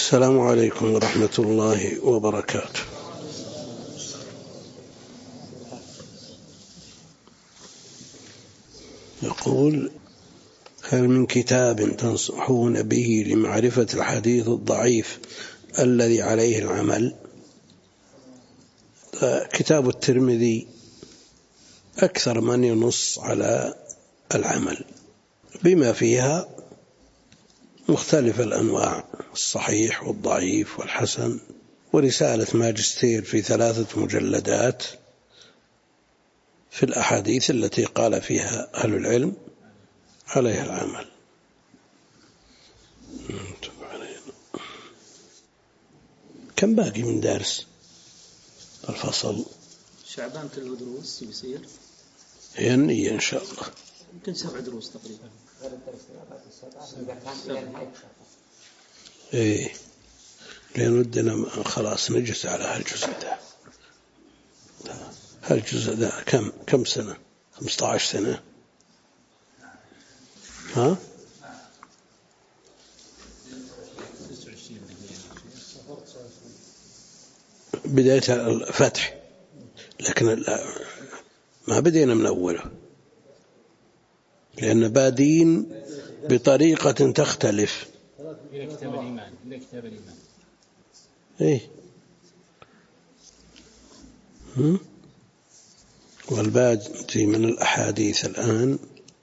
السلام عليكم ورحمة الله وبركاته. يقول: هل من كتاب تنصحون به لمعرفة الحديث الضعيف الذي عليه العمل؟ كتاب الترمذي أكثر من ينص على العمل بما فيها مختلف الأنواع، الصحيح والضعيف والحسن، ورسالة ماجستير في 3 مجلدات في الأحاديث التي قال فيها أهل العلم عليها العمل. كم باقي من درس الفصل؟ شعبان 3 دروس يصير، هي النية إن شاء الله. يمكن 7 دروس تقريبا. إيه، لأن ودنا خلاص نجلس على هالجزء ده. هالجزء ده كم سنة؟ 15 سنة. ها؟ بداية الفتح، لكن ما بدينا من أوله، لأن بادين بطريقة تختلف. إلى كتاب الإيمان. إيه. والباقي من الأحاديث الآن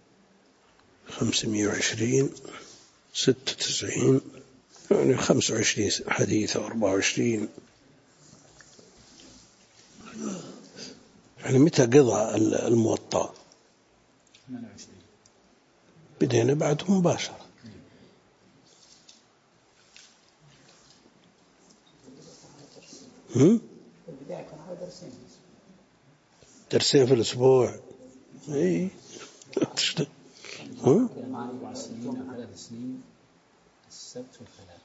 520 96، يعني 25 حديث أو 24. يعني متى قضى الموطأ؟ 28. بدينا بعده مباشرة. درسين في الأسبوع. إيه. 4 سنين أو 3 سنين، السبت والثلاث.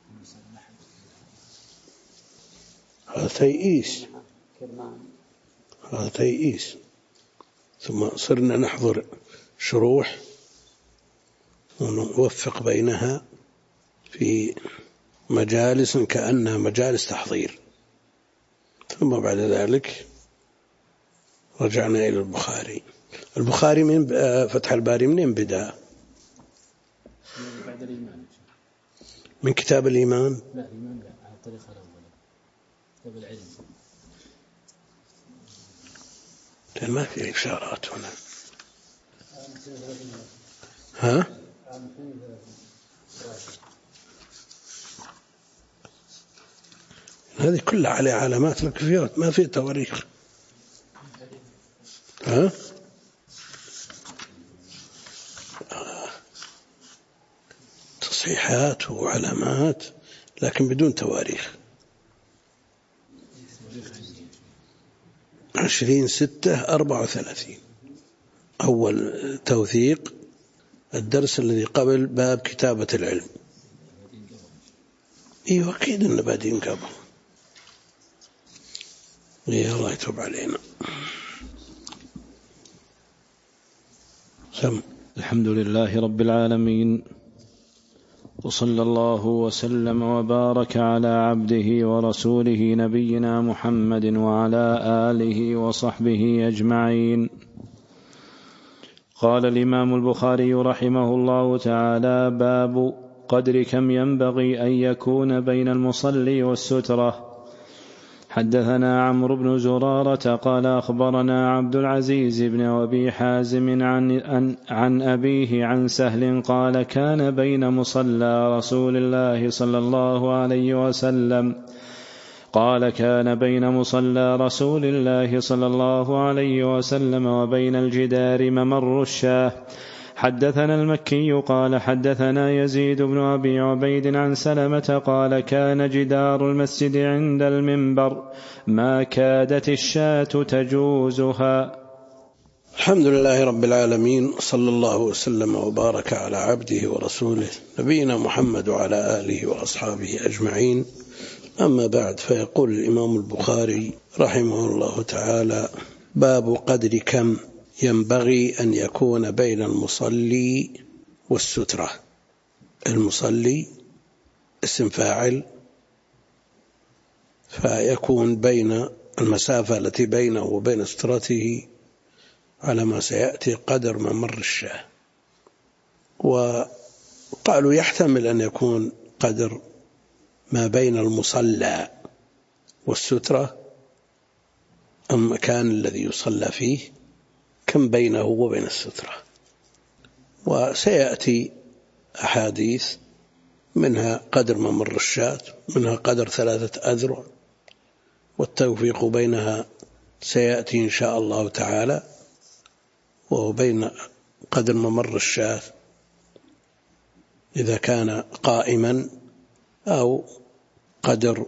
هذا تيئيس. ثم صرنا نحضر شروح ونوفق بينها في مجالس كأنها مجالس تحضير، ثم بعد ذلك رجعنا إلى البخاري من فتح الباري منين بدأ؟ بعد الإيمان. من كتاب الإيمان؟ لا، الإيمان لا، على الطريقة الأولى، كتاب العلم. لأن ما في إشارات هنا. ها؟ هذه كلها على علامات الكفيات، ما في تواريخ. ها؟ تصحيحات وعلامات لكن بدون تواريخ. 20/6/34 أول توثيق، الدرس الذي قبل باب كتابة العلم. إيه، أكيد إن بادين قبل. إيه، الله يتوب علينا. الحمد لله رب العالمين، وصلى الله وسلم وبارك على عبده ورسوله نبينا محمد وعلى آله وصحبه أجمعين. قال الإمام البخاري رحمه الله تعالى: باب قدر كم ينبغي أن يكون بين المصلي والسترة. حدثنا عمرو بن زرارة قال أخبرنا عبد العزيز بن أبي حازم عن أبيه عن سهل قال: كان بين مصلى رسول الله صلى الله عليه وسلم وبين الجدار ممر الشاة. حدثنا المكي قال حدثنا يزيد بن أبي عبيد عن سلمة قال: كان جدار المسجد عند المنبر ما كادت الشاة تجوزها. الحمد لله رب العالمين، صلى الله وسلم وبارك على عبده ورسوله نبينا محمد وعلى آله وأصحابه أجمعين. أما بعد، فيقول الإمام البخاري رحمه الله تعالى: باب قدر كم ينبغي أن يكون بين المصلي والسترة. المصلي اسم فاعل، فيكون بين المسافة التي بينه وبين سترته على ما سيأتي قدر ممر الشاة. وقالوا يحتمل أن يكون قدر ما بين المصلى والسترة، المكان الذي يصلى فيه كم بينه وبين السترة. وسيأتي أحاديث منها قدر ممر الشاة، منها قدر 3 أذرع، والتوفيق بينها سيأتي إن شاء الله تعالى، وهو بين قدر ممر الشاة إذا كان قائما، أو قدر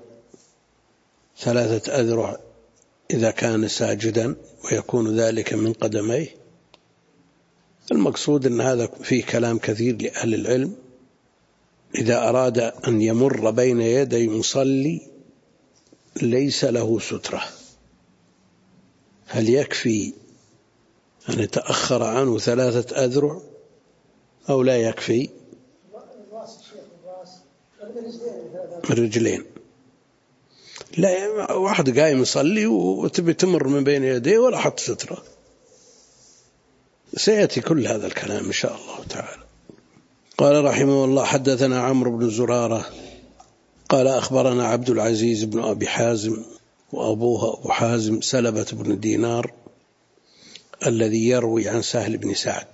3 أذرع إذا كان ساجدا، ويكون ذلك من قدميه. المقصود أن هذا فيه كلام كثير لأهل العلم. إذا أراد أن يمر بين يدي مصلي ليس له سترة، هل يكفي أن يتأخر عنه 3 أذرع أو لا يكفي؟ الرجلين. لا، واحد قايم يصلي وتبي تمر من بين يديه ولا حط سترة. سيأتي كل هذا الكلام إن شاء الله تعالى. قال رحمه الله: حدثنا عمرو بن زرارة قال أخبرنا عبد العزيز بن أبي حازم، وأبوه أبو حازم سلبة بن دينار الذي يروي عن سهل بن سعد.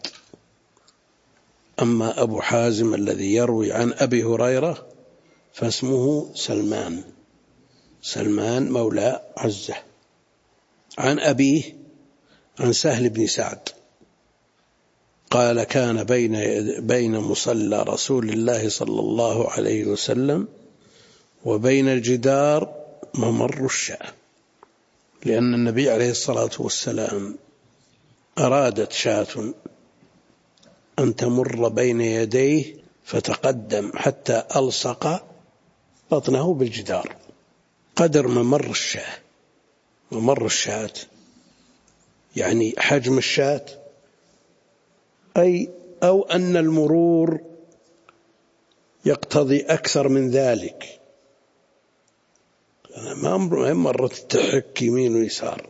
أما أبو حازم الذي يروي عن أبي هريرة فاسمه سلمان مولى عزة، عن أبيه عن سهل بن سعد قال: كان بين مصلى رسول الله صلى الله عليه وسلم وبين الجدار ممر الشاة، لأن النبي عليه الصلاة والسلام أرادت شاة أن تمر بين يديه فتقدم حتى ألصق بطنه بالجدار، قدر ممر الشاة. ممر الشاة يعني حجم الشاة، أو أن المرور يقتضي أكثر من ذلك. ما مرت تحك يمين ويسار،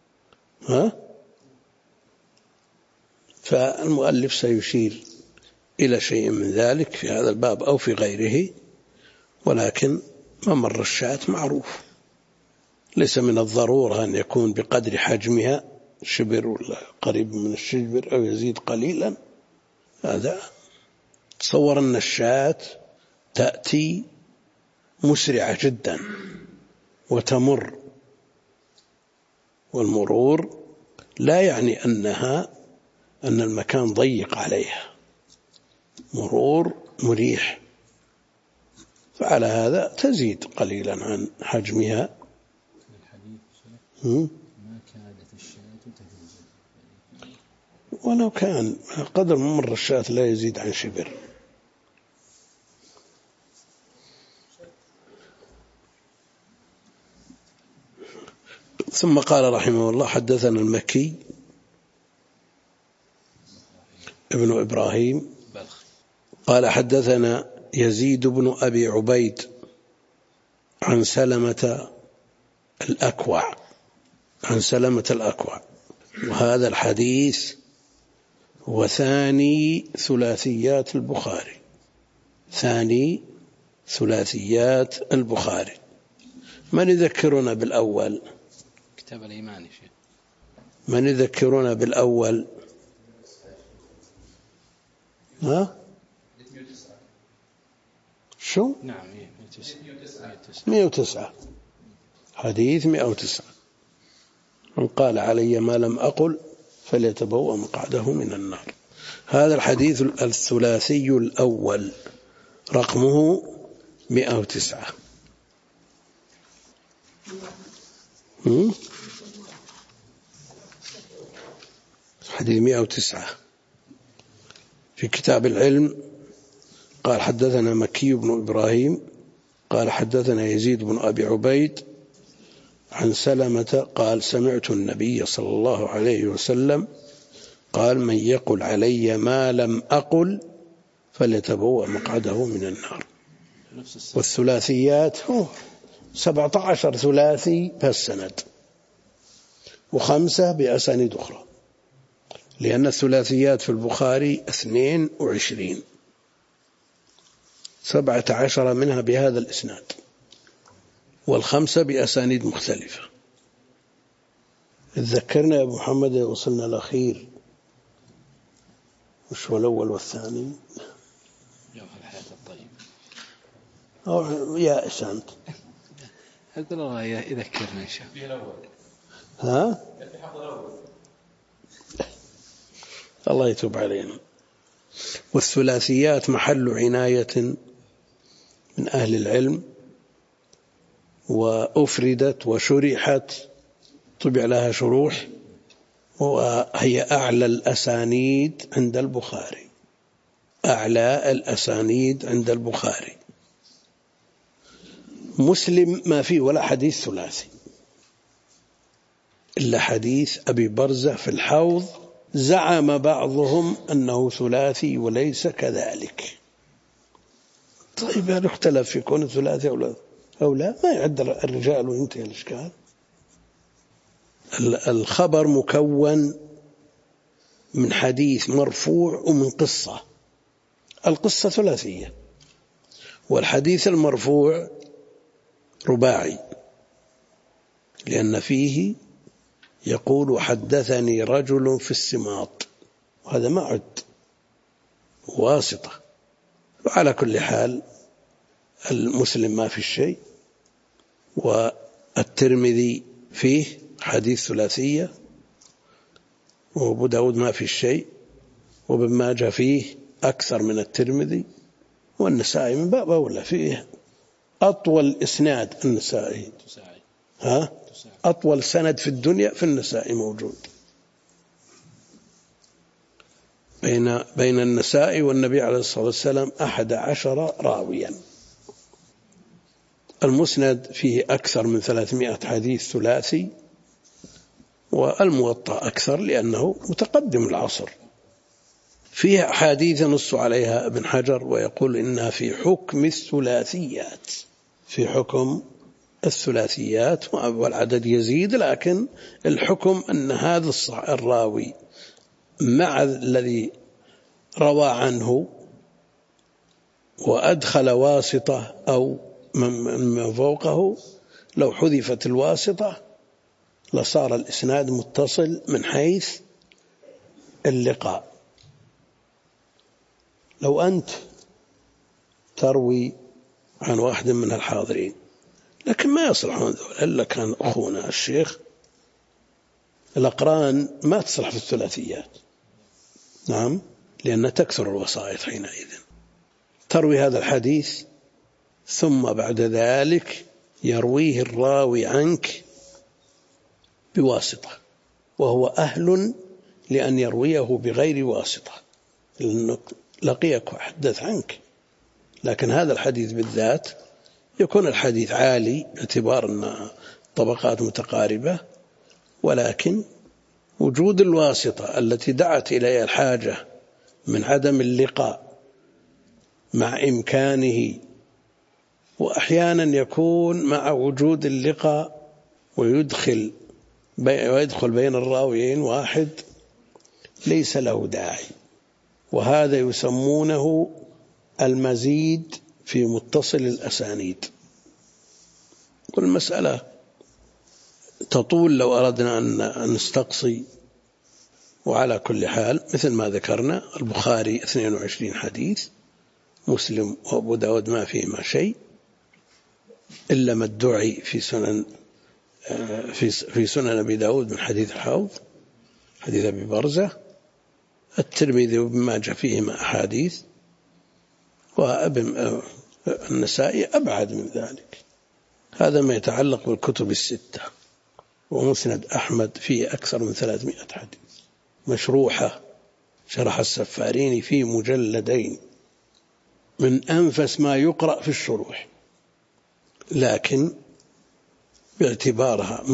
فالمؤلف سيشير إلى شيء من ذلك في هذا الباب أو في غيره، ولكن ممر الشاة معروف، ليس من الضرورة أن يكون بقدر حجمها، شبر ولا قريب من الشبر أو يزيد قليلا. هذا تصور أن الشاة تأتي مسرعة جدا وتمر، والمرور لا يعني أن المكان ضيق عليها، مرور مريح، فعلى هذا تزيد قليلا عن حجمها. ما كادت الشاة تهزم، ولو كان قدر ممر الشاة لا يزيد عن شبر. ثم قال رحمه الله: حدثنا المكي ابن إبراهيم قال حدثنا يزيد بن أبي عبيد عن سلمة الأكوع، وهذا الحديث هو ثاني ثلاثيات البخاري. من يذكرنا بالأول؟ كتاب الإيمان يا شيخ. من يذكرنا بالأول؟ شو؟ نعم 109. حديث 109. من قال علي ما لم أقل فليتبوأ مقعده من النار. هذا الحديث الثلاثي الأول رقمه 109. حديث 109 في كتاب العلم. قال حدثنا مكي بن إبراهيم قال حدثنا يزيد بن أبي عبيد عن سلمة قال: سمعت النبي صلى الله عليه وسلم قال: من يقل علي ما لم أقل فليتبوأ مقعده من النار. والثلاثيات 17 ثلاثي بهالسند و5 بأسانيد أخرى، لأن الثلاثيات في البخاري 22، 17 منها بهذا الإسناد وال5 بأسانيد مختلفة. تذكرنا يا أبو محمد وصلنا الأخير وش هو الأول والثاني؟ جوهر الحياة الطيب أو يا إسانت أقول الله يذكرنا إن شاء الله. ها؟ الله يتوب علينا. والثلاثيات محل عناية من أهل العلم، وأفردت وشرحت، طبع لها شروح، وهي أعلى الأسانيد عند البخاري، أعلى الأسانيد عند البخاري. مسلم ما فيه ولا حديث ثلاثي إلا حديث أبي برزة في الحوض، زعم بعضهم أنه ثلاثي وليس كذلك. طيب يعني اختلف في كون ثلاثي أو لا، ما يعد الرجال وينتهي الإشكال. الخبر مكون من حديث مرفوع ومن قصة، القصة ثلاثية، والحديث المرفوع رباعي، لأن فيه يقول حدثني رجل في السماط، وهذا ما عد واسطة. وعلى كل حال المسلم ما في الشيء، والترمذي فيه حديث ثلاثية، وابو داود ما في الشيء، وابن ماجه فيه أكثر من الترمذي، والنسائي من باب أولى فيه أطول إسناد. النسائي أطول سند في الدنيا في النسائي موجود، بين النسائي والنبي عليه الصلاة والسلام 11 راويا. المسند فيه أكثر من 300 حديث ثلاثي، والموطأ أكثر لأنه متقدم العصر. فيه أحاديث نص عليها ابن حجر ويقول إنها في حكم الثلاثيات، في حكم الثلاثيات، والعدد يزيد، لكن الحكم أن هذا الراوي مع الذي روى عنه وأدخل واسطة أو من فوقه، لو حذفت الواسطة لصار الإسناد متصل من حيث اللقاء. لو أنت تروي عن واحد من الحاضرين لكن ما يصلحون ذول إلا كان أخونا الشيخ، الأقران ما تصلح في الثلاثيات، نعم، لأن تكثر الوسائط حينئذ. تروي هذا الحديث ثم بعد ذلك يرويه الراوي عنك بواسطة، وهو أهل لأن يرويه بغير واسطة، لأنه لقيك وحدث عنك. لكن هذا الحديث بالذات يكون الحديث عالي باعتبار أن طبقات متقاربة، ولكن وجود الواسطة التي دعت إليها الحاجة من عدم اللقاء مع إمكانه، وأحيانا يكون مع وجود اللقاء ويدخل بين الراويين واحد ليس له داعي، وهذا يسمونه المزيد في متصل الأسانيد. والمسألة تطول لو أردنا أن نستقصي. وعلى كل حال مثل ما ذكرنا البخاري 22 حديث، مسلم وأبو داود ما فيهما شيء إلا ما ادعي في سنن أبي داود من حديث الحوض، حديث أبي برزة. الترمذي وابن ماجه فيهما أحاديث، والنسائي أبعد من ذلك. هذا ما يتعلق بالكتب الستة. ومسند أحمد فيه أكثر من 300 حديث مشروحة، شرح السفاريني في مجلدين، من أنفس ما يقرأ في الشروح، لكن باعتبارها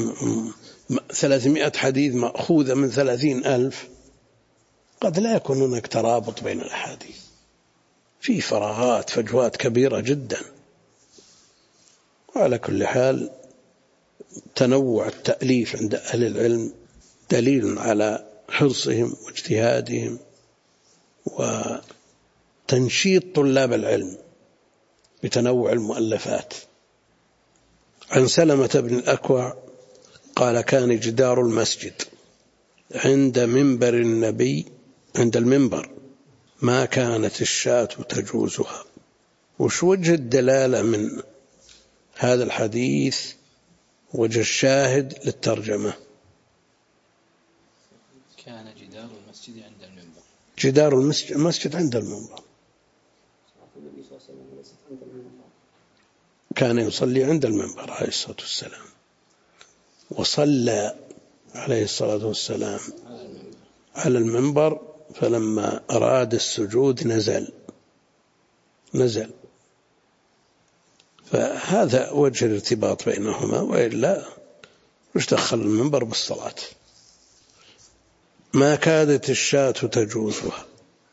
300 حديث مأخوذة من 30,000 قد لا يكون هناك ترابط بين الأحاديث، في فراغات فجوات كبيرة جدا. وعلى كل حال تنوع التأليف عند أهل العلم دليل على حرصهم واجتهادهم وتنشيط طلاب العلم بتنوع المؤلفات. عن سلمة بن الأكوع قال: كان جدار المسجد عند منبر النبي، عند المنبر، ما كانت الشاة تجوزها. وش وجه الدلالة من هذا الحديث؟ وجه الشاهد للترجمة: كان جدار المسجد عند المنبر. جدار المسجد عند المنبر، كان يصلي عند المنبر عليه الصلاة والسلام، وصلى عليه الصلاة والسلام على المنبر، فلما أراد السجود نزل. فهذا وجه الارتباط بينهما، وإلا وش دخل المنبر بالصلاة؟ ما كادت الشاة تجوزها،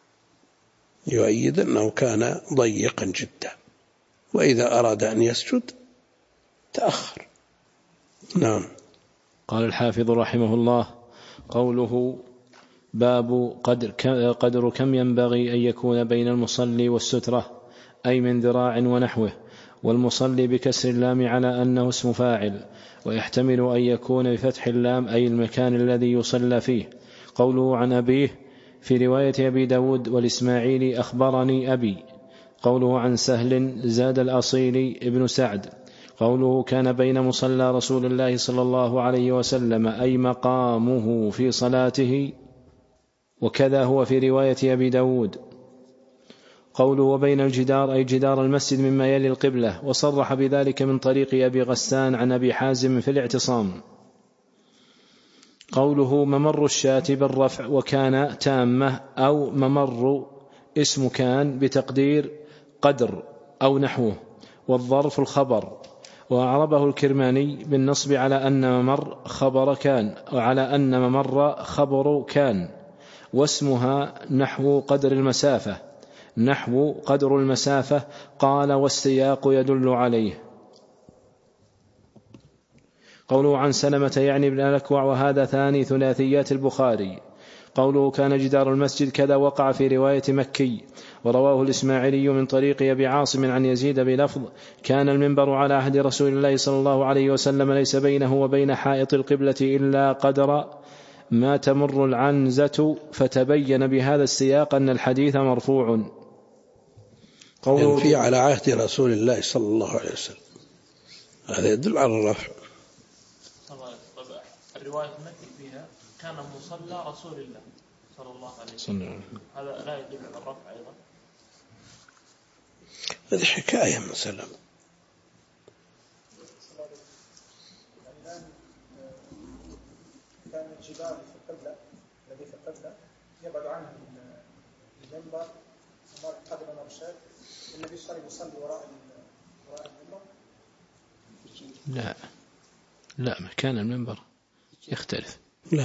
يؤيد أنه كان ضيقا جدا، وإذا أراد أن يسجد تأخر. نعم. قال الحافظ رحمه الله: قوله باب قدر كم ينبغي أن يكون بين المصلي والسترة، أي من ذراع ونحوه. والمصلي بكسر اللام على أنه اسم فاعل، ويحتمل أن يكون بفتح اللام أي المكان الذي يصلى فيه. قوله عن أبيه في رواية أبي داود والإسماعيلي: أخبرني أبي. قوله عن سهل زاد الأصيل ابن سعد. قوله كان بين مصلى رسول الله صلى الله عليه وسلم، أي مقامه في صلاته، وكذا هو في رواية أبي داود. قوله وبين الجدار، أي جدار المسجد مما يلي القبلة، وصرح بذلك من طريق أبي غسان عن أبي حازم في الاعتصام. قوله ممر الشاة بالرفع وكان تامة، أو ممر اسم كان بتقدير قدر أو نحوه، والظرف الخبر. وأعربه الكرماني بالنصب على أن ممر خبر كان، وعلى أن ممر خبر كان، واسمها نحو قدر المسافة. قال: والسياق يدل عليه. قوله عن سلمة يعني ابن الأكوع، وهذا ثاني ثلاثيات البخاري. قوله كان جدار المسجد كذا وقع في رواية مكي، ورواه الإسماعيلي من طريق أبي عاصم عن يزيد بلفظ: كان المنبر على عهد رسول الله صلى الله عليه وسلم ليس بينه وبين حائط القبلة إلا قدر ما تمر العنزة. فتبين بهذا السياق أن الحديث مرفوع. ينفي على عهد رسول الله صلى الله عليه وسلم، هذا يدل على الرفع. الرواية المكي فيها كان مصلى رسول الله صلى الله عليه وسلم، هذا لا يدل على الرفع أيضا. هذه حكاية من سلم. كان الجدار في القبلة، الذي في القبلة يبعد عنه المنبر قدر مرشد. النبي صلى الله عليه وسلم وراء المنبر. لا مكان المنبر يختلف. لا،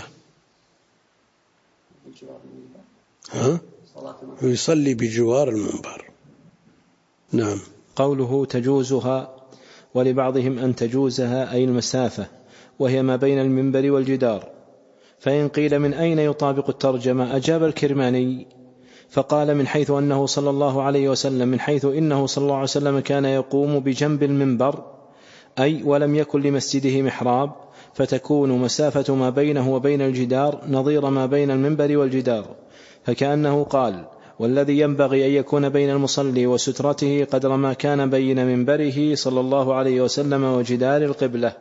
يصلي بجوار المنبر. نعم. قوله تجوزها، ولبعضهم أن تجوزها أي المسافة، وهي ما بين المنبر والجدار. فإن قيل من أين يطابق الترجمة، أجاب الكرماني فقال: من حيث أنه صلى الله عليه وسلم، من حيث إنه صلى الله عليه وسلم كان يقوم بجنب المنبر، أي ولم يكن لمسجده محراب، فتكون مسافة ما بينه وبين الجدار نظير ما بين المنبر والجدار. فكأنه قال: والذي ينبغي أن يكون بين المصلي وسترته قدر ما كان بين منبره صلى الله عليه وسلم وجدار القبلة.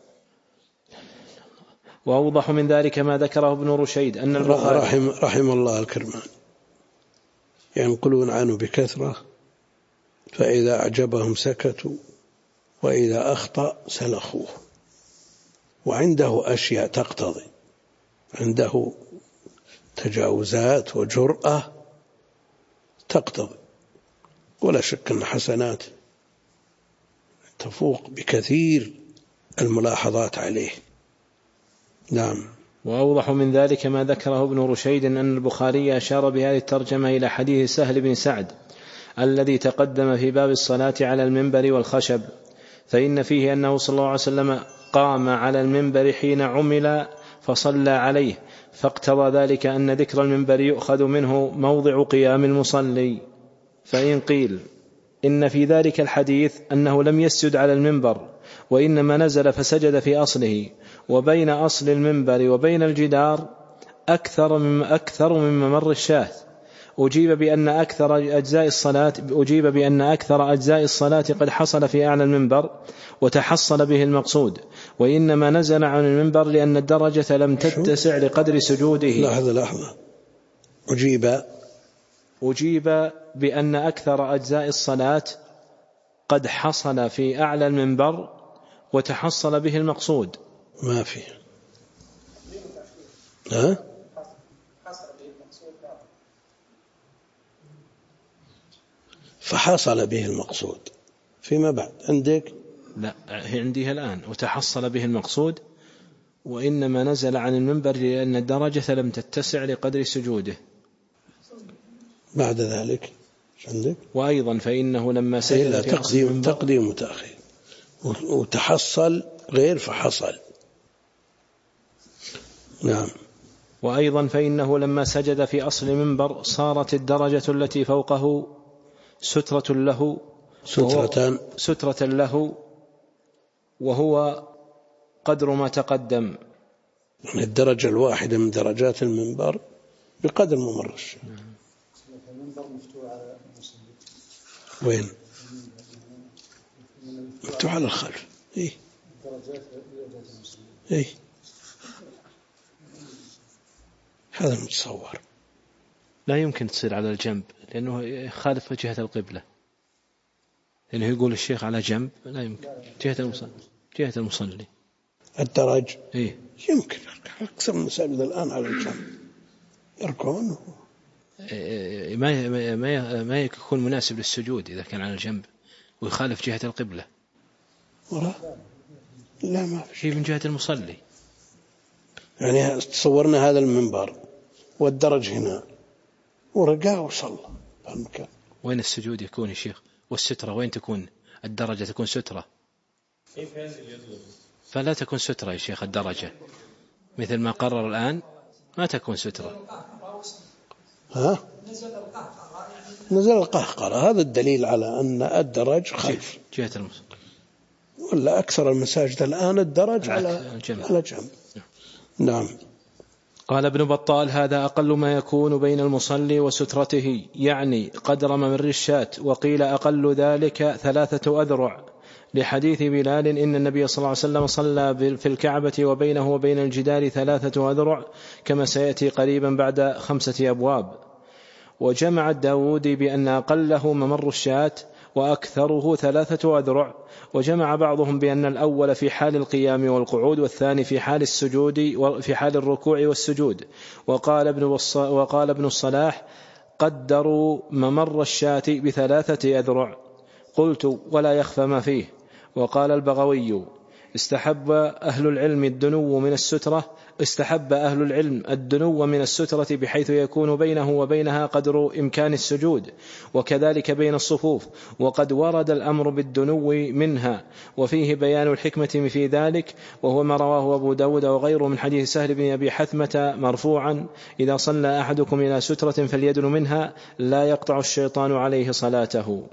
وأوضح من ذلك ما ذكره ابن رشيد أن البخاري رحم الله الكرمان ينقلون عنه بكثرة، فإذا أعجبهم سكتوا، وإذا أخطأ سلخوه. وعنده أشياء تقتضي، عنده تجاوزات وجرأة تقتضي، ولا شك أن حسنات تفوق بكثير الملاحظات عليه. نعم. وأوضح من ذلك ما ذكره ابن رشيد أن البخاري أشار بهذه الترجمة إلى حديث سهل بن سعد الذي تقدم في باب الصلاة على المنبر والخشب، فإن فيه أنه صلى الله عليه وسلم قام على المنبر حين عمل فصلى عليه، فاقتضى ذلك أن ذكر المنبر يؤخذ منه موضع قيام المصلي. فإن قيل إن في ذلك الحديث أنه لم يسجد على المنبر وإنما نزل فسجد في أصله، وبين أصل المنبر وبين الجدار أكثر من ممر الشاة، أجيب بأن أكثر أجزاء الصلاة قد حصل في أعلى المنبر وتحصل به المقصود، وإنما نزل عن المنبر لأن الدرجة لم تتسع لقدر سجوده. لحظة. أجيب بأن أكثر أجزاء الصلاة قد حصل في أعلى المنبر وتحصل به المقصود. ما في فحصل به المقصود فيما بعد عندك؟ لا، عندي الآن وتحصل به المقصود، وإنما نزل عن المنبر لأن الدرجة لم تتسع لقدر سجوده. بعد ذلك عندك؟ وأيضا فإنه لما سجد في تقديم وتأخير، وتحصل غير فحصل. نعم. وأيضا فإنه لما سجد في أصل المنبر صارت الدرجة التي فوقه سترة له وهو قدر ما تقدم. الدرجة الواحدة من درجات المنبر بقدر ممر الشيء. المنبر مفتوح على المصلي. وين؟ مفتوح على الخلف. درجات المصلي. هذا متصور. لا يمكن تصير على الجنب لأنه يخالف جهة القبلة، لأنه يقول الشيخ على جنب، لا يمكن. جهة المصلي الدرج يمكن أكثر من المساجد الآن على الجنب يركون. ما يكون مناسب للسجود إذا كان على الجنب ويخالف جهة القبلة. لا، ما في شيء من جهة المصلي. يعني تصورنا هذا المنبر والدرج هنا ورقاه وصلى بهالمكان. وين السجود يكون يا شيخ؟ والسترة وين تكون؟ الدرجة تكون سترة، فلا تكون سترة يا شيخ. الدرجة مثل ما قرر الآن ما تكون سترة. نزل القهقرة. هذا الدليل على أن الدرج خلف جهة المصلي. ولا أكثر المساجد الآن الدرج على جنب. نعم. قال ابن بطال: هذا أقل ما يكون بين المصلي وسترته، يعني قدر ممر الشاة. وقيل أقل ذلك 3 أذرع، لحديث بلال إن النبي صلى الله عليه وسلم صلى في الكعبة وبينه وبين الجدار 3 أذرع، كما سيأتي قريبا بعد 5 أبواب. وجمع الداودي بأن أقله ممر الشاة وأكثره 3 أذرع. وجمع بعضهم بأن الأول في حال القيام والقعود، والثاني في حال السجود وفي حال الركوع والسجود. وقال ابن الصلاح: قدروا ممر الشاة ب3 أذرع. قلت: ولا يخفى ما فيه. وقال البغوي: استحب أهل العلم الدنو من السترة بحيث يكون بينه وبينها قدر إمكان السجود، وكذلك بين الصفوف. وقد ورد الأمر بالدنو منها، وفيه بيان الحكمة في ذلك، وهو ما رواه أبو داود وغيره من حديث سهل بن أبي حثمة مرفوعا: إذا صلى أحدكم إلى سترة فليدن منها، لا يقطع الشيطان عليه صلاته.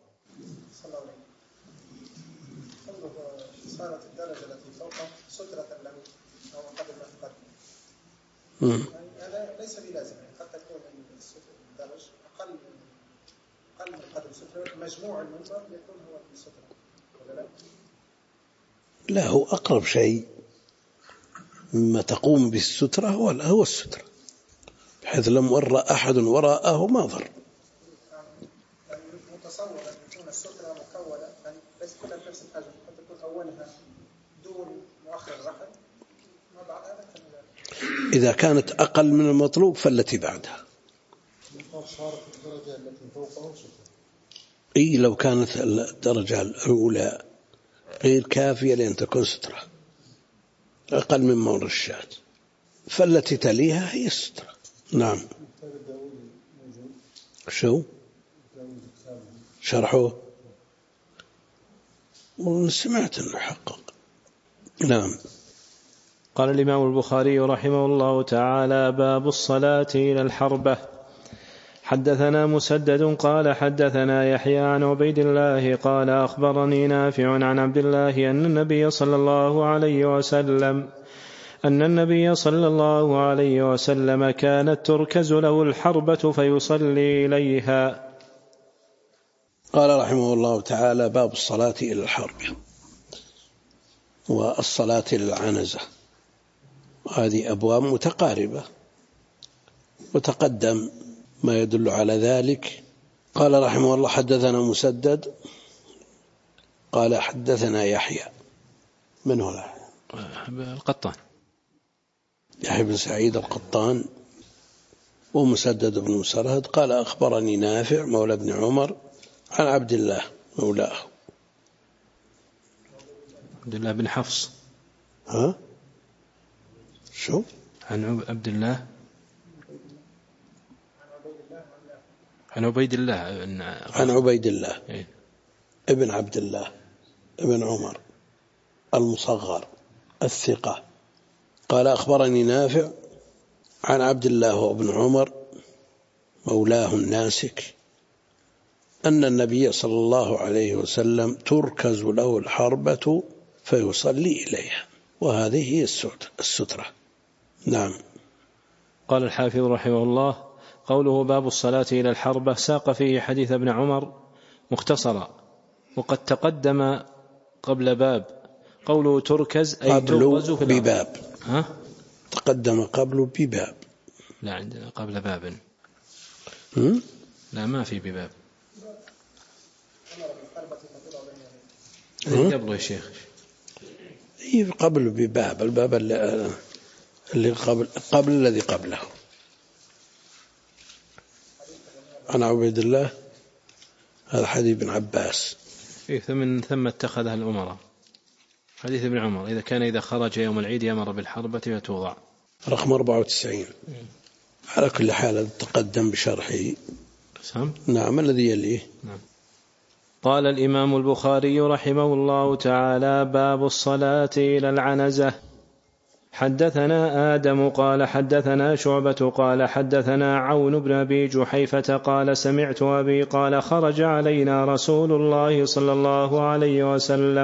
هذا ليس بلازم، قد تكون الدرج أقل من قدر السترة، مجموع المنبر يكون هو السترة ولا لا؟ لا، هو أقرب شيء مما تقوم بالسترة هو السترة، بحيث لم ورى أحد وراءه ما ضر. متصور أن تكون السترة مكونة، يعني ليس كلها بنفس الحجم، قد تكون أولها دون مؤخر الرحل، ما بعد هذا إذا كانت أقل من المطلوب فالتي بعدها. لو كانت الدرجة الأولى غير كافية لأن تكون سترة، أقل من ممر الشاة، فالتي تليها هي السترة. نعم. شو؟ شرحه وسمعت أنه حقق. نعم. قال الإمام البخاري رحمه الله تعالى: باب الصلاة إلى الحربة. حدثنا مسدد قال حدثنا يحيى عن عبيد الله قال أخبرني نافع عن عبد الله أن النبي صلى الله عليه وسلم كانت تركز له الحربة فيصلي إليها. قال رحمه الله تعالى: باب الصلاة إلى الحربة والصلاة إلى العنزة، هذه أبواب متقاربة وتقدم ما يدل على ذلك. قال رحمه الله: حدثنا مسدد قال حدثنا يحيى. من هو القطان؟ يحيى بن سعيد القطان ومسدد بن مسرهد. قال أخبرني نافع مولى بن عمر عن عبد الله مولاه. عبد الله بن حفص. ها شو عن عبد الله عن عبيد الله عن عبيد الله ابن عبد الله ابن عمر المصغر الثقة. قال أخبرني نافع عن عبد الله وابن عمر مولاه الناسك أن النبي صلى الله عليه وسلم تركز له الحربة فيصلي إليها، وهذه هي السترة. نعم. قال الحافظ رحمه الله: قوله باب الصلاة إلى الحربة ساق فيه حديث ابن عمر مختصرا، وقد تقدم قبل باب. قوله تركز أي تغرز في بباب. ها؟ تقدم قبل بباب. لا، عندنا قبل باب. لا، ما في بباب. قبله يا شيخ. قبل بباب، الباب اللي قبل الذي قبله. عن عبيد الله هذا حديث ابن عباس. من ثم اتخذها الأمراء. حديث ابن عمر إذا خرج يوم العيد يأمر بالحربة فتوضع. رقم 94. على كل حال تقدم بشرحه. نعم. الذي يليه. نعم. قال الإمام البخاري رحمه الله تعالى: باب الصلاة إلى العنزة. حدثنا آدم قال حدثنا شعبة قال حدثنا عون بن أبي جحيفة قال سمعت أبي قال خرج علينا رسول الله صلى الله عليه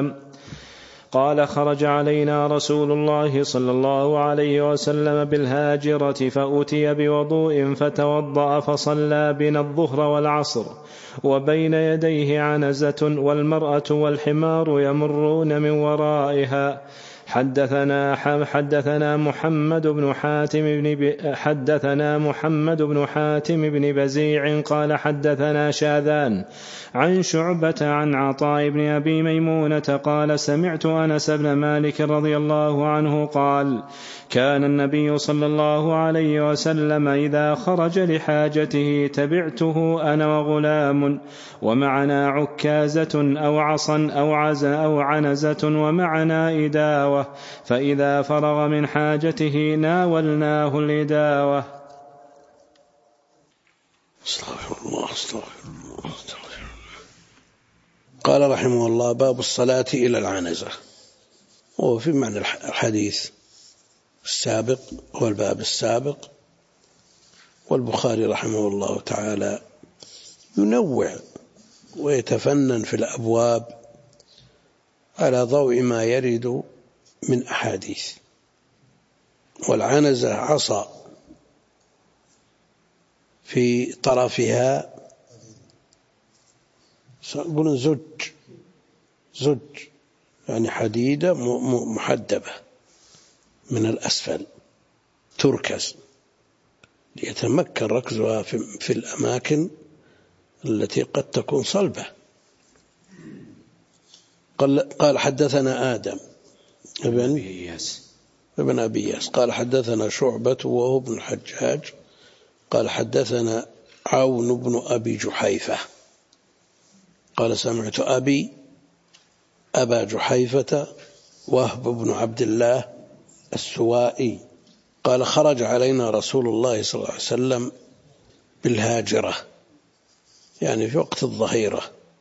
وسلم بالهاجرة فأتي بوضوء فتوضأ فصلى بنا الظهر والعصر وبين يديه عنزة والمرأة والحمار يمرون من ورائها. حدثنا محمد بن حاتم بن بزيع قال حدثنا شاذان عن شعبة عن عطاء بن أبي ميمونة قال سمعت أنس بن مالك رضي الله عنه قال: كان النبي صلى الله عليه وسلم إذا خرج لحاجته تبعته أنا وغلام ومعنا عكازة أو عصا أو عنزة ومعنا إداوة، فإذا فرغ من حاجته ناولناه الإداوة. استغفر الله. قال رحمه الله: باب الصلاة إلى العنزة. وفي معنى الحديث السابق هو الباب السابق. والبخاري رحمه الله تعالى ينوع ويتفنن في الأبواب على ضوء ما يرد من أحاديث. والعنزة عصا في طرفها يقولون زج يعني حديدة محدبة من الأسفل تركز ليتمكن ركزها في الأماكن التي قد تكون صلبة. قال حدثنا آدم ابن أبي إياس قال حدثنا شعبة وهو ابن الحجاج قال حدثنا عون بن أبي جحيفة قال سمعت أبا جحيفة وهب بن عبد الله السوائي قال خرج علينا رسول الله صلى الله عليه وسلم بالهاجرة، يعني في وقت الظهيرة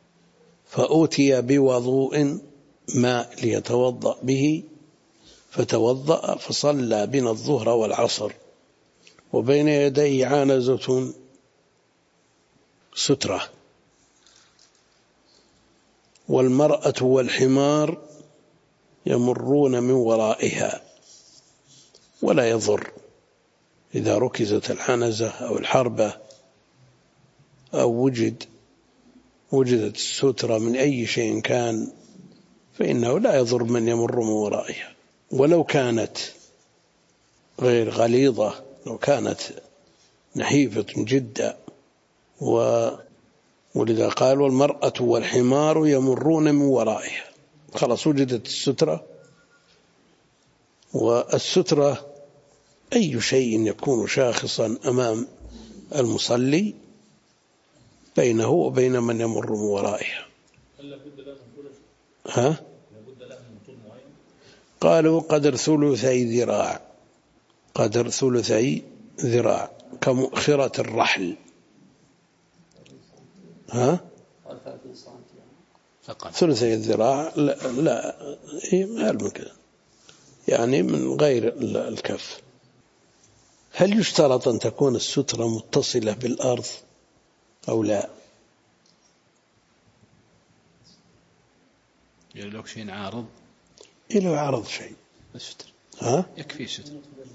فأوتي بوضوء ماء ليتوضأ به فتوضأ فصلى بنا الظهر والعصر وبين يديه عنزة سترة، والمرأة والحمار يمرون من ورائها، ولا يضر إذا ركزت العنزة أو الحربة أو وجدت السترة من أي شيء كان، فإنه لا يضر من يمر من ورائها، ولو كانت غير غليظة، لو كانت نحيفة جدا. ولذا قال والمرأة والحمار يمرون من ورائها، خلاص وجدت السترة. والسترة أي شيء يكون شاخصا أمام المصلي بينه وبين من يمر من ورائها. ها؟ قالوا قدر ثلثي ذراع، قدر ثلثي ذراع كمؤخرة الرحل. ها؟ ثلثي الذراع لا يعني من غير الكف. هل يشترط أن تكون السترة متصلة بالأرض أو لا؟ لو شيء عارض، لو عارض شيء الستر ها يكفي ستر.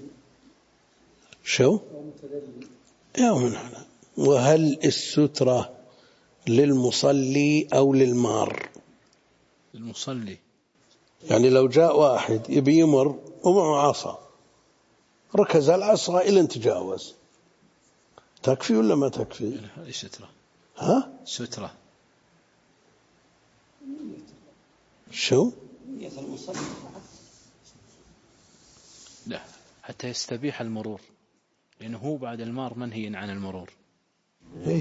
شو يوم هنا. وهل السترة للمصلي أو للمار؟ المصلي. يعني لو جاء واحد يبي يمر ومعه عصا، ركز العصا إلى أن تجاوز، تكفي ولا ما تكفي؟ هذه سترة. ها؟ سترة. شو؟ لا، حتى يستبيح المرور، لأنه هو بعد المار منهي عن المرور. إيه.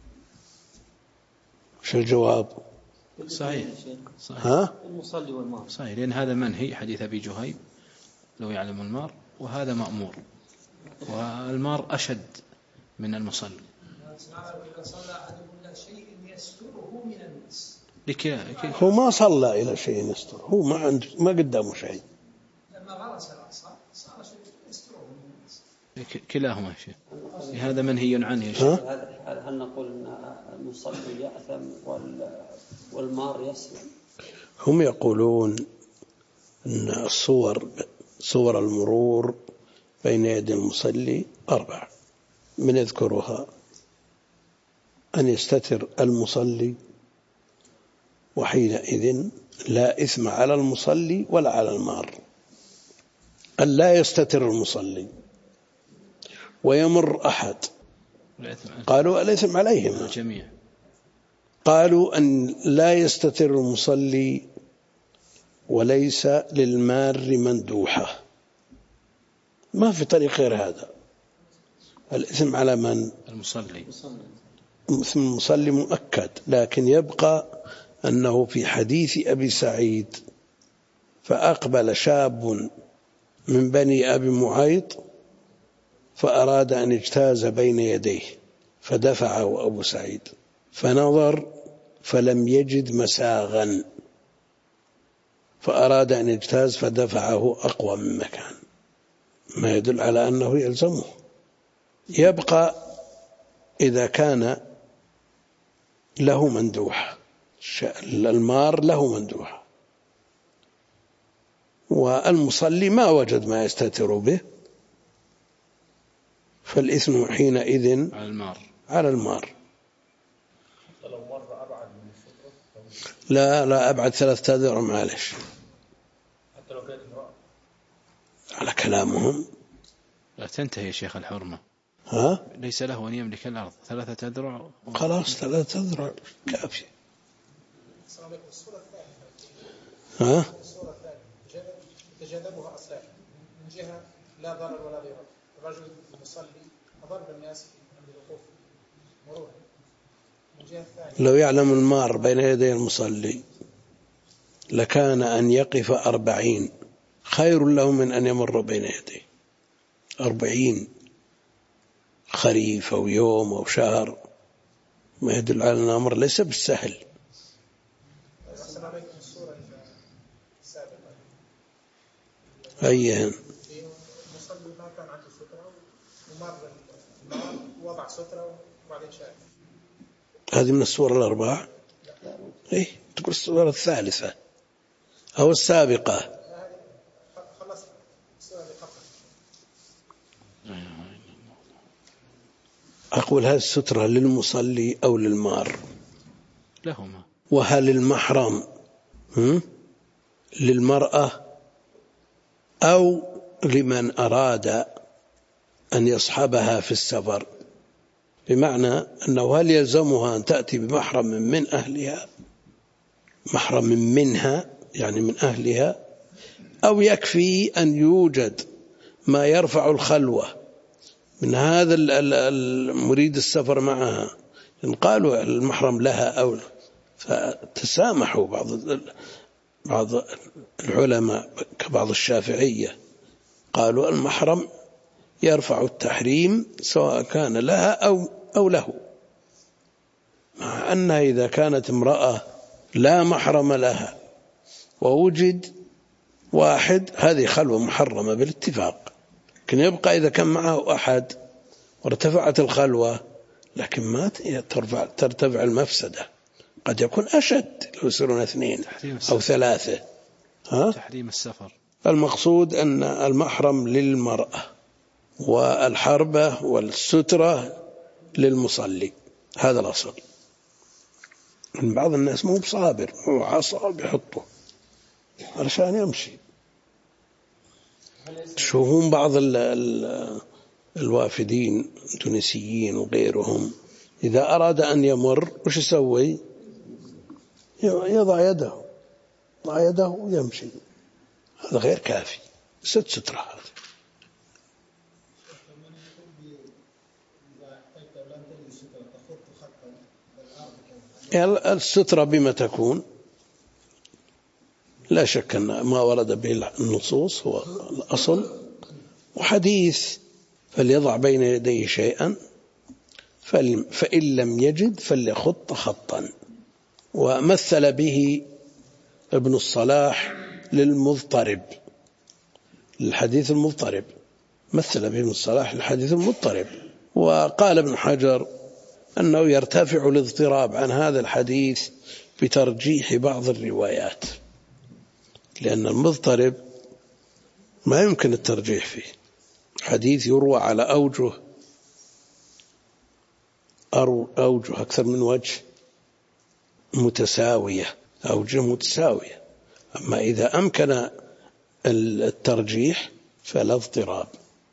شو الجواب؟ صحيح. ها؟ المصلي والمار صحيح، لأن هذا منهي حديث أبي جهيب لو يعلم المار، وهذا مأمور، والمار أشد من المصلي. إذا صلى أحدهم إلى شيء يستره من الناس، هو ما صلى إلى شيء يستر، هو ما قدامه شيء، لما غرس العصا صار شيء يستره من الناس. كلاهما شيء، هذا منهي عنه يا شيخ. هل نقول أن المصلي يأثم والمار يسلم؟ هم يقولون أن صور المرور بين يدي المصلي 4 من يذكرها: أن يستتر المصلي، وحينئذ لا إثم على المصلي ولا على المار. أن لا يستتر المصلي ويمر أحد، قالوا الإثم عليهم الجميع. قالوا أن لا يستتر المصلي وليس للمار مندوحة، ما في طريق غير هذا. الإثم على من؟ المصلي. اسم المصلي مؤكد، لكن يبقى أنه في حديث أبي سعيد: فأقبل شاب من بني أبي معيط فأراد أن يجتاز بين يديه فدفعه أبو سعيد، فنظر فلم يجد مساغا فأراد أن يجتاز فدفعه أقوى من مكان، ما يدل على أنه يلزمه. يبقى إذا كان له مندوحة، المار له مندوحة، والمصلي ما وجد ما يستتر به، فالإثم حينئذ على المار. لا أبعد 3 أذرع معلش، حتى لو كانت امرأة على كلامهم. لا تنتهي يا شيخ الحرمة. ها؟ ليس له أن يملك الأرض 3 أذرع. خلاص 3 أذرع كافية. الصورة الثانية. ها؟ الصورة الثانية تجنبها أصلاً من جهة لا ضرر ولا ضرر. الرجل المصلي أضر بالناس عند الوقوف مرورا. من جهة الثانية لو يعلم المار بين يدي المصلي لكان أن يقف 40 خير له من أن يمر بين يديه 40 خريف أو يوم أو شهر، ما يدل على الأمر ليس بالسهل. عليكم الصورة السابقة أيهن؟ المصلي ما كان عنده سترة ومر النار ووضع سترة وبعدين شاهد. هذه من السور الأربع؟ إيه تقول السورة الثالثة أو السابقة. خلصت السورة اللي قبل. أقول هذه السترة للمصلي أو للمار؟ لهما. وهل المحرم للمرأة أو لمن أراد أن يصحبها في السفر؟ بمعنى أنه هل يلزمها أن تأتي بمحرم من أهلها، محرم منها يعني من أهلها، أو يكفي أن يوجد ما يرفع الخلوة من هذا المريد السفر معها؟ إن قالوا المحرم لها أو فتسامحوا بعض العلماء كبعض الشافعية قالوا المحرم يرفع التحريم سواء كان لها أو له، مع أنها إذا كانت امرأة لا محرم لها ووجد واحد هذه خلوة محرمة بالاتفاق، لكن يبقى إذا كان معه أحد وارتفعت الخلوة لكن ما ترتفع المفسدة، قد يكون أشد لو يصيرون 2 أو 3. تحريم السفر. المقصود أن المحرم للمرأة والحربة والسترة للمصلي، هذا الأصل. بعض الناس مو بصابر، مو عصا بيحطه علشان يمشي. تشوفون بعض الوافدين التونسيين وغيرهم إذا أراد أن يمر وش يسوي؟ يضع يده ويمشي. هذا غير كافي. 6 سترة هذا. السترة بما تكون لا شك أن ما ورد به النصوص هو الأصل، وحديث فليضع بين يديه شيئا فإن لم يجد فليخط خطا، ومثل به ابن الصلاح للمضطرب، الحديث المضطرب، مثل به ابن الصلاح الحديث المضطرب. وقال ابن حجر أنه يرتفع الاضطراب عن هذا الحديث بترجيح بعض الروايات، لأن المضطرب ما يمكن الترجيح فيه، حديث يروى على أوجه أكثر من وجه متساوية، أوجه متساوية. أما إذا أمكن الترجيح فلا اضطراب.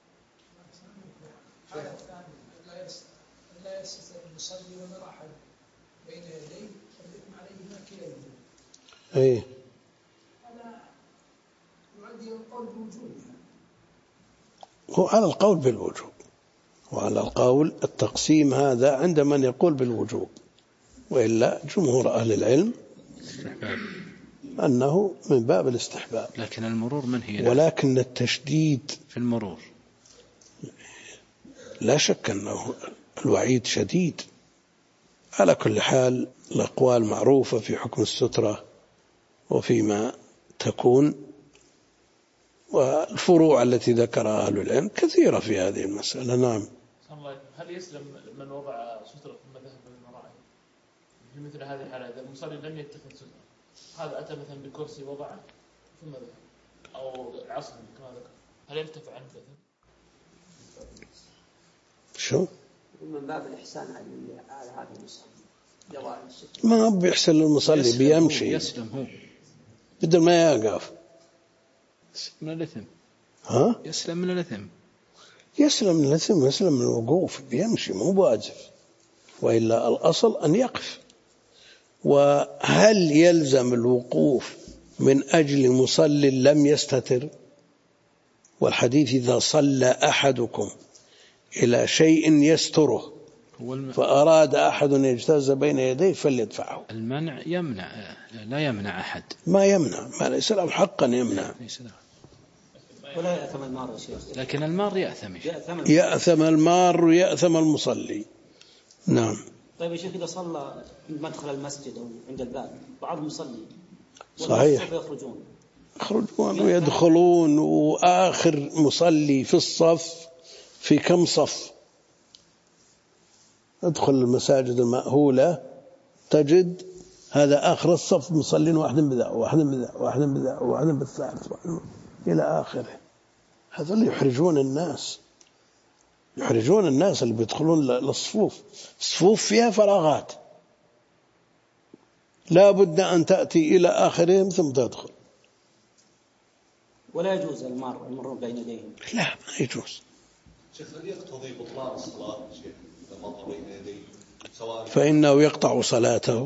لا يستطيع المصلي ومر أحد بين يديه فالإثم عليهما كلاهما. أي هذا يؤدي إلى القول بوجوب. هو على القول بالوجوب، وعلى القول التقسيم هذا عند من يقول بالوجوب، وإلا جمهور أهل العلم أنه من باب الاستحباب. لكن المرور منهي، ولكن التشديد في المرور لا شك أنه الوعيد شديد. على كل حال الأقوال معروفة في حكم السترة وفيما تكون، والفروع التي ذكرها أهل العلم كثيرة في هذه المسألة. نعم. هل يسلم من وضع سترة ثم ذهب للمراعي في مثل هذه الحالة؟ إذا المصلي لم يتخذ سترة، هذا أتى مثلا بكرسي وضعه ثم ذهب، أو عصب كما ذكر، هل يرتفع عنه الإثم؟ شو؟ من باب الإحسان على هذا المصلي، ما بيحسن للمصلي بيمشي، يسلم هو بدل ما يقف من الإثم. يسلم من الإثم، يسلم من الإثم، يسلم من الوقوف، بيمشي مو بواجف، وإلا الأصل أن يقف. وهل يلزم الوقوف من أجل مصلي لم يستتر؟ والحديث إذا صلى أحدكم إلى شيء يستره فأراد أحد أن يجتاز بين يديه فليدفعه. المنع يمنع، لا يمنع أحد، ما يمنع، ما ليس له حقا يمنع. ولا يأثم المار، لكن المار يأثم المار ويأثم المصلي. نعم. طيب يا شيخ، إذا صلى مدخل المسجد أو عند الباب بعضهم يصلي صحيح، يخرجون ويدخلون، وآخر مصلي في الصف في كم صف. ادخل المساجد المأهولة تجد هذا آخر الصف مصلين، واحد بذا واحد بذا واحد بذا واحد بالثالث إلى آخره. هذا اللي يحرجون الناس، يحرجون الناس اللي بيدخلون للصفوف. الصفوف فيها فراغات، لا بد أن تأتي إلى آخرهم ثم تدخل. ولا يجوز المرور بين يديهم. لا، ما يجوز. شيخ، هل يقتضي بطلان الصلاة شيخ إذا مر بين يديه سواء فإنه يقطع صلاته؟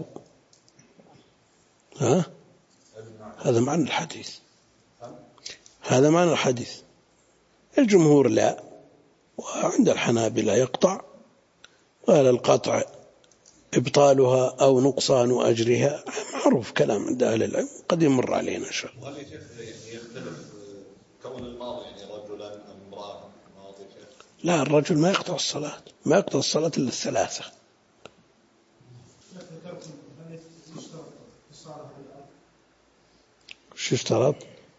هذا معنى الحديث، هذا معنى الحديث. الجمهور لا، وعند الحنابلة يقطع، وعلى القطع إبطالها أو نقصان أجرها، معروف كلام عند أهل العلم قد يمر علينا إن شاء الله. وهل يا شيخ يختلف كون الماضي يعني رجلا أم امرأة ماضي شيخ؟ لا، الرجل ما يقطع الصلاة، ما يقطع الصلاة إلا الثلاثة. شو اشترط؟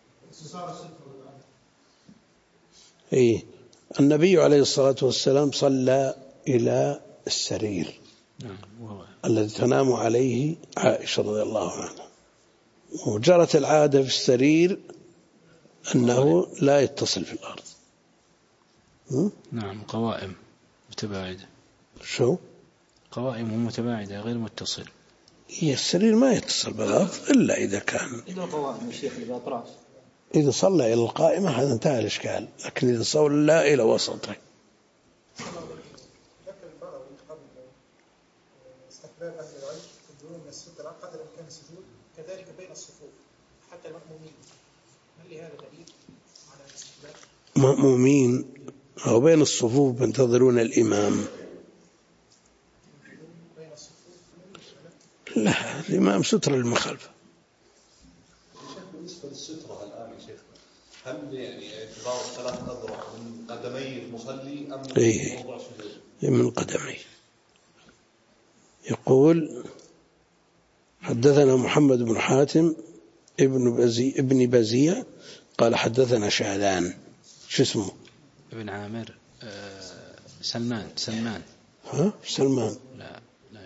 إيه، النبي عليه الصلاة والسلام صلى إلى السرير الذي تنام عليه عائشة رضي الله عنها، وجرت العادة في السرير أنه لا يتصل في الأرض. نعم، قوائم متباعدة. شو؟ قوائم متباعدة غير متصل. هي السرير ما يتصل بالأرض إلا إذا كان القوائم الشيخ اللي بأطراف. إذا صلى إلى القائمة هذا انتهى الإشكال، لكن إذا صلى إلى وسطه. استحباب أهل العلم يدعون من السترة قدر الإمكان السجود، كذلك بين الصفوف حتى المأمومين. هل لهذا دليل على الاستحباب؟ مأمومين أو بين الصفوف بينتظرون الإمام؟ بين الصفوف لا، الإمام ستر المخالفة. بالنسبة للسترة الآن يا شيخ، هل يعني اعتبار الثلاث أذرع من قدمي المصلي أم إيه، موضوع سجود؟ من قدمي. يقول حدثنا محمد بن حاتم ابن بزيع قال حدثنا شاذان. شو اسمه؟ ابن عامر. سلمان. سلمان. لا.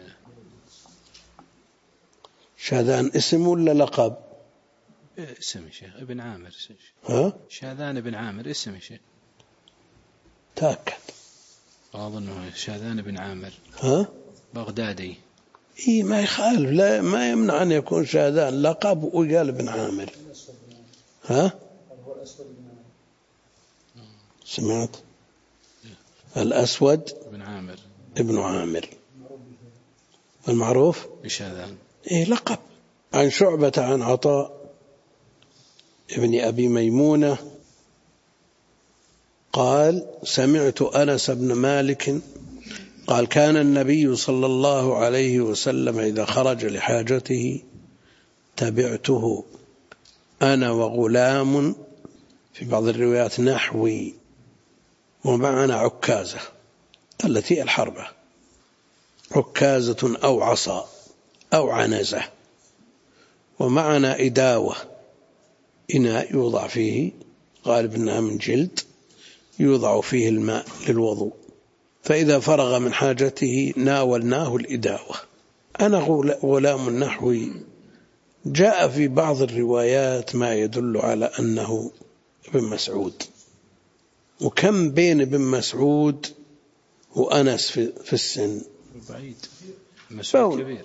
شاذان اسم ولا لقب؟ اسم يا شيخ، ابن عامر. شاذان بن عامر اسم يا شيخ. تأكد. أظنه شاذان بن عامر. بغدادي. إيه، ما يخالف، لا ما يمنع أن يكون شاذان لقب وقال ابن عامر. سمعت؟ الأسود ابن عامر المعروف بشاذان. إيه، لقب. عن شعبة عن عطاء ابن أبي ميمونة قال سمعت أنس بن مالك قال كان النبي صلى الله عليه وسلم إذا خرج لحاجته تبعته أنا وغلام، في بعض الروايات نحوي، ومعنا عكازة التي الحربة، عكازة أو عصا أو عنزة، ومعنا إداوة، إناء يوضع فيه غالب أنها من جلد يوضع فيه الماء للوضوء، فإذا فرغ من حاجته ناولناه الإداوة. أنا غلام نحوي. جاء في بعض الروايات ما يدل على أنه ابن مسعود، وكم بين ابن مسعود وأنس في السن؟ بعيد. مسعود كبير.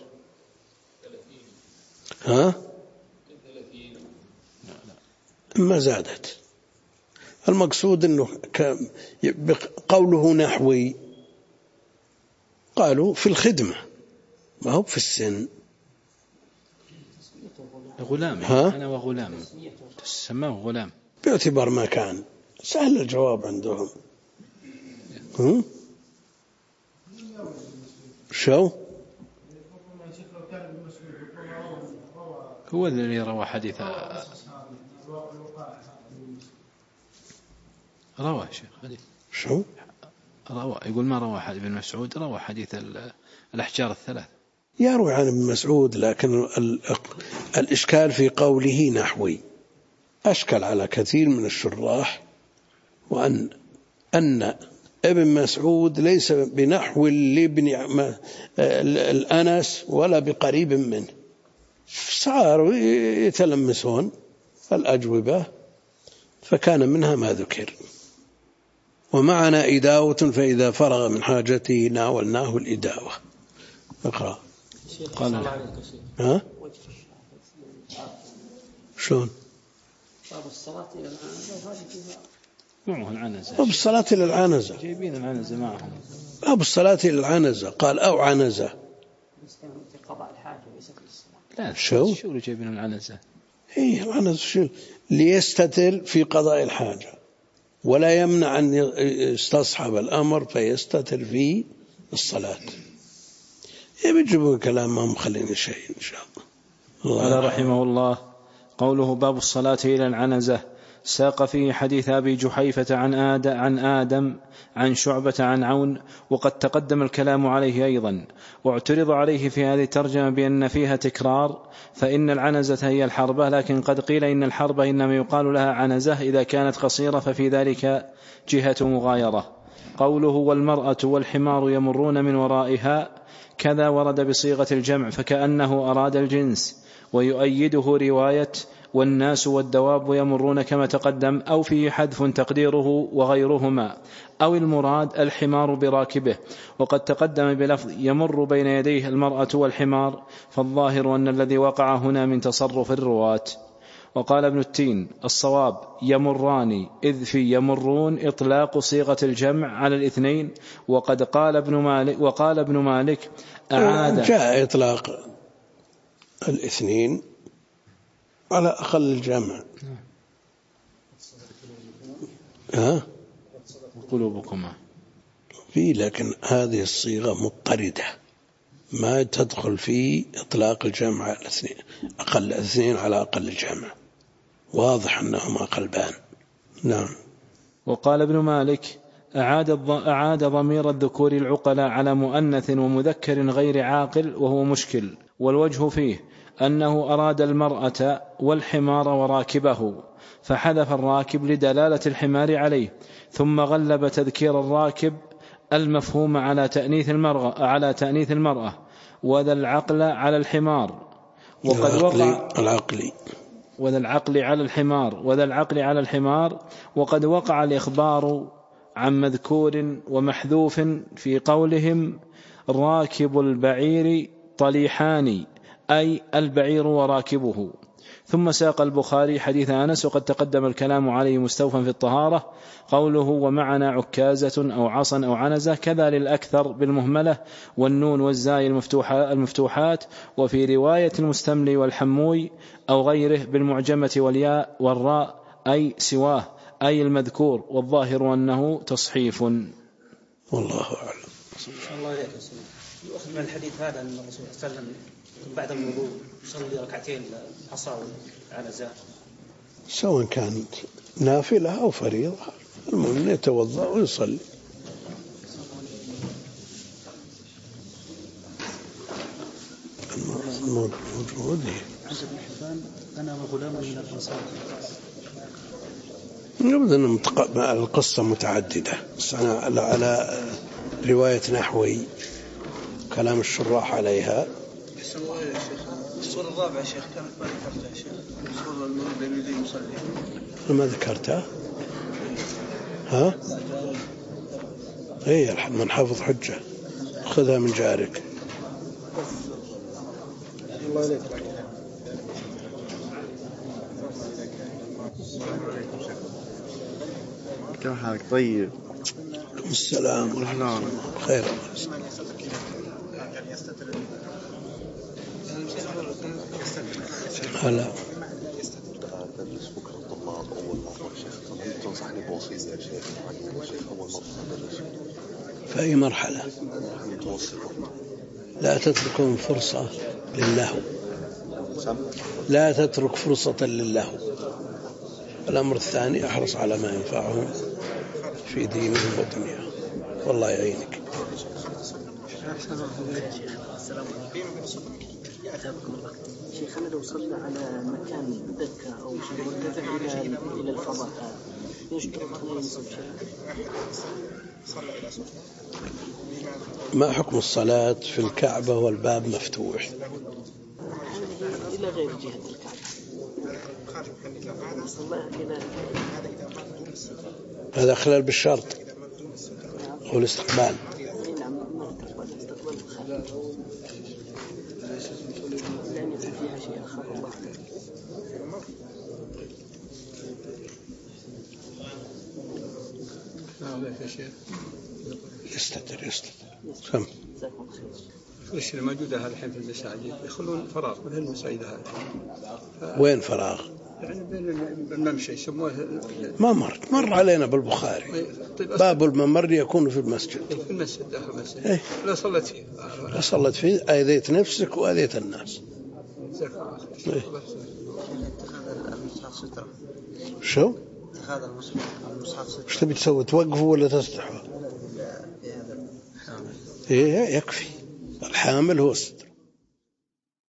ما زادت. المقصود أنه قوله نحوي قالوا في الخدمة ما هو في السن. غلام. أنا وغلام تسماه غلام باعتبار ما كان. سهل الجواب عندهم. شو هو الذي روى حديث روى شيخ حديث. شو روى؟ يقول ما روى حديث ابن مسعود، روى حديث الأحجار الثلاث. يروي عن ابن مسعود، لكن الإشكال في قوله نحوي، أشكل على كثير من الشراح، وأن ابن مسعود ليس بنحو لابن الأنس ولا بقريب منه، صاروا يتلمسون الأجوبة، فكان منها ما ذكر. ومعنا إداوة، فإذا فرغ من حاجته ناولناه الإداوة. اقرأ. قال ها؟ شلون؟ باب الصلاة إلى العنزة هذه فيها معه العنزة. باب الصلاة إلى العنزة، جايبين العنزة معهم. باب الصلاة إلى العنزة، قال أو عنزة. في قضاء الحاجة ليس في الصلاة. لا شو اللي جايبين العنزة؟ هي العنزة شو؟ ليستتر في قضاء الحاجة، ولا يمنع أن يستصحب الأمر فيستتر في الصلاة. يجيبون كلام ما مخلين شيء إن شاء الله. قال رحمه الله: قوله باب الصلاة إلى العنزة، ساق فيه حديث أبي جحيفة عن آدم عن شعبة عن عون، وقد تقدم الكلام عليه أيضا. واعترض عليه في هذه الترجمة بأن فيها تكرار، فإن العنزة هي الحربة، لكن قد قيل إن الحربة إنما يقال لها عنزة إذا كانت قصيرة، ففي ذلك جهة مغايرة. قوله والمرأة والحمار يمرون من ورائها، كذا ورد بصيغة الجمع، فكأنه أراد الجنس. ويؤيده رواية والناس والدواب يمرون كما تقدم، أو فيه حذف تقديره وغيرهما، أو المراد الحمار براكبه. وقد تقدم بلفظ يمر بين يديه المرأة والحمار، فالظاهر أن الذي وقع هنا من تصرف الرواة. وقال ابن التين: الصواب يمران، إذ في يمرون إطلاق صيغة الجمع على الاثنين. وقد قال ابن مالك أعاد، جاء إطلاق الاثنين على أقل الجمع. قلوبكما في، لكن هذه الصيغة مضطردة، ما تدخل في إطلاق الجمع على الاثنين، أقل الاثنين على أقل الجمع، واضح أنهما قلبان. نعم. وقال ابن مالك أعاد ضمير الذكور العقلاء على مؤنث ومذكر غير عاقل، وهو مشكل. والوجه فيه أنه أراد المرأة والحمار وراكبه، فحذف الراكب لدلالة الحمار عليه، ثم غلب تذكير الراكب المفهوم على تأنيث المرأة وذا العقل على الحمار، وقد وقع وذا العقل على الحمار، وقد وقع الإخبار عن مذكور ومحذوف في قولهم راكب البعير طليحان، أي البعير وراكبه. ثم ساق البخاري حديث أنس، وقد تقدم الكلام عليه مستوفا في الطهارة. قوله ومعنا عكازة أو عصا أو عنزة، كذا للأكثر بالمهملة والنون والزاي المفتوحات. وفي رواية المستملي والحموي أو غيره بالمعجمة والياء والراء، أي سواه، أي المذكور، والظاهر أنه تصحيف. والله أعلم. الله عليك يؤخذ من الحديث هذا أن الرسول صلى الله عليه وسلم بعد الوضوء يصلي ركعتين العصا والعنزة، سواء كانت نافلة أو فريضة، المهم يتوضأ ويصلي. موجود. عند ابن حبان أنا وغلام من الأنصار. يبدو أن القصة متعددة، بس أنا على رواية نحوي كلام الشراح عليها. الصورة الرابعة شيخ كانت ما ذكرتها شيخ، الصورة المرور بين يديه مصلي. ما ذكرتها؟ ها؟ هي من حافظ حجة، خذها من جارك. الله عليك. كيف حالك؟ طيب. السلام ورحمة الله. خير. هلا. تدرس بكرة الطلاب أول مرة شيخ، هل تنصحني بوصية يا شيخ أول مرة أدرس؟ في أي مرحلة؟ لا تتركون فرصة للهو، لا تترك فرصة للهو. الأمر الثاني أحرص على ما ينفعهم في دينهم ودنياهم، والله يعينك. السلام عليكم. شيخنا لو صلى على مكان دكة أو شيء مرتفع إلى الفضاء هذا يشترط أن ينصب شيء؟ ما حكم الصلاة في الكعبة والباب مفتوح؟ إلى غير جهة الكعبة. هذا خلال بالشرط أو الاستقبال. نعم استقبال الخارج لأن يكون فيها شيء آخر. الله يستتر سم. الأشياء الموجودة هذه الحين في المساجد يخلون فراغ من المساجد هذه. وين فراغ؟ يعني بين الممشى يسموه ما مر علينا بالبخاري. باب الممر يكون في المسجد. في المسجد داخل المسجد. لا صلت فيه. أذيت نفسك وأذيت الناس. شو؟ هذا المصحف ايش تبي تسوي؟ توقفه ولا تستحوا؟ ايه يكفي. الحامل هو الستر.